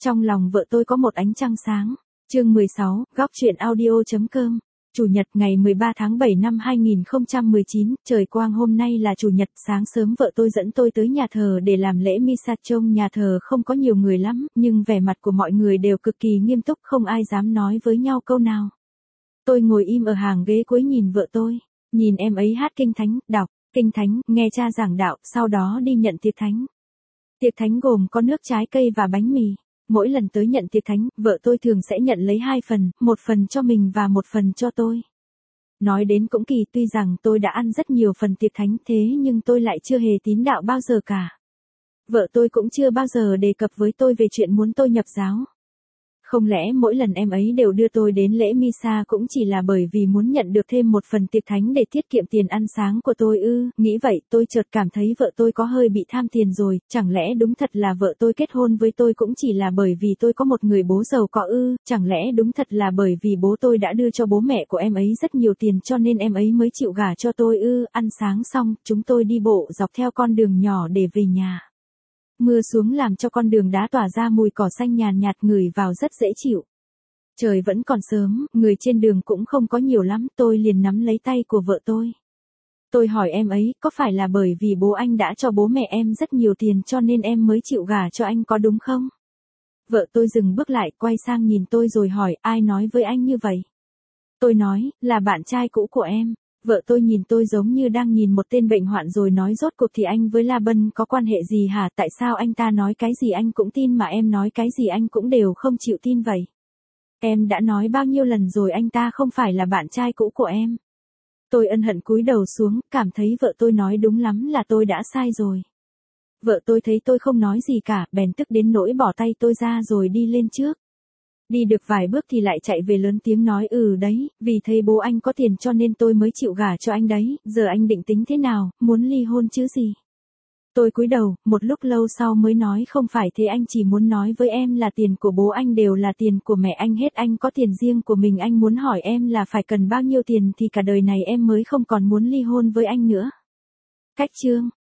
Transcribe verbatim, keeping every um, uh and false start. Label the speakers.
Speaker 1: Trong lòng vợ tôi có một ánh trăng sáng. Chương mười sáu, góc truyện audio.com. Chủ nhật ngày mười ba tháng bảy năm hai nghìn không trăm mười chín, trời quang hôm nay là chủ nhật, sáng sớm vợ tôi dẫn tôi tới nhà thờ để làm lễ Misa. Trông nhà thờ không có nhiều người lắm, nhưng vẻ mặt của mọi người đều cực kỳ nghiêm túc, không ai dám nói với nhau câu nào. Tôi ngồi im ở hàng ghế cuối nhìn vợ tôi, nhìn em ấy hát kinh thánh, đọc kinh thánh, nghe cha giảng đạo, sau đó đi nhận tiệc thánh. Tiệc thánh gồm có nước trái cây và bánh mì. Mỗi lần tới nhận tiệc thánh, vợ tôi thường sẽ nhận lấy hai phần, một phần cho mình và một phần cho tôi. Nói đến cũng kỳ, tuy rằng tôi đã ăn rất nhiều phần tiệc thánh thế nhưng tôi lại chưa hề tín đạo bao giờ cả. Vợ tôi cũng chưa bao giờ đề cập với tôi về chuyện muốn tôi nhập giáo. Không lẽ mỗi lần em ấy đều đưa tôi đến lễ Misa cũng chỉ là bởi vì muốn nhận được thêm một phần tiệc thánh để tiết kiệm tiền ăn sáng của tôi ư? Nghĩ vậy tôi chợt cảm thấy vợ tôi có hơi bị tham tiền rồi, chẳng lẽ đúng thật là vợ tôi kết hôn với tôi cũng chỉ là bởi vì tôi có một người bố giàu có ư? Chẳng lẽ đúng thật là bởi vì bố tôi đã đưa cho bố mẹ của em ấy rất nhiều tiền cho nên em ấy mới chịu gả cho tôi ư? Ăn sáng xong, chúng tôi đi bộ dọc theo con đường nhỏ để về nhà. Mưa xuống làm cho con đường đá tỏa ra mùi cỏ xanh nhàn nhạt, ngửi vào rất dễ chịu. Trời vẫn còn sớm, người trên đường cũng không có nhiều lắm, tôi liền nắm lấy tay của vợ tôi. Tôi hỏi em ấy, có phải là bởi vì bố anh đã cho bố mẹ em rất nhiều tiền cho nên em mới chịu gả cho anh có đúng không? Vợ tôi dừng bước lại, quay sang nhìn tôi rồi hỏi, ai nói với anh như vậy? Tôi nói, là bạn trai cũ của em. Vợ tôi nhìn tôi giống như đang nhìn một tên bệnh hoạn rồi nói, rốt cuộc thì anh với La Bân có quan hệ gì hả? Tại sao anh ta nói cái gì anh cũng tin mà em nói cái gì anh cũng đều không chịu tin vậy? Em đã nói bao nhiêu lần rồi anh ta không phải là bạn trai cũ của em. Tôi ân hận cúi đầu xuống, cảm thấy vợ tôi nói đúng lắm là tôi đã sai rồi. Vợ tôi thấy tôi không nói gì cả, bèn tức đến nỗi bỏ tay tôi ra rồi đi lên trước. Đi được vài bước thì lại chạy về lớn tiếng nói, ừ đấy, vì thấy bố anh có tiền cho nên tôi mới chịu gả cho anh đấy, giờ anh định tính thế nào, muốn ly hôn chứ gì? Tôi cúi đầu, một lúc lâu sau mới nói, không phải thế, anh chỉ muốn nói với em là tiền của bố anh đều là tiền của mẹ anh hết, anh có tiền riêng của mình, anh muốn hỏi em là phải cần bao nhiêu tiền thì cả đời này em mới không còn muốn ly hôn với anh nữa. Cách chương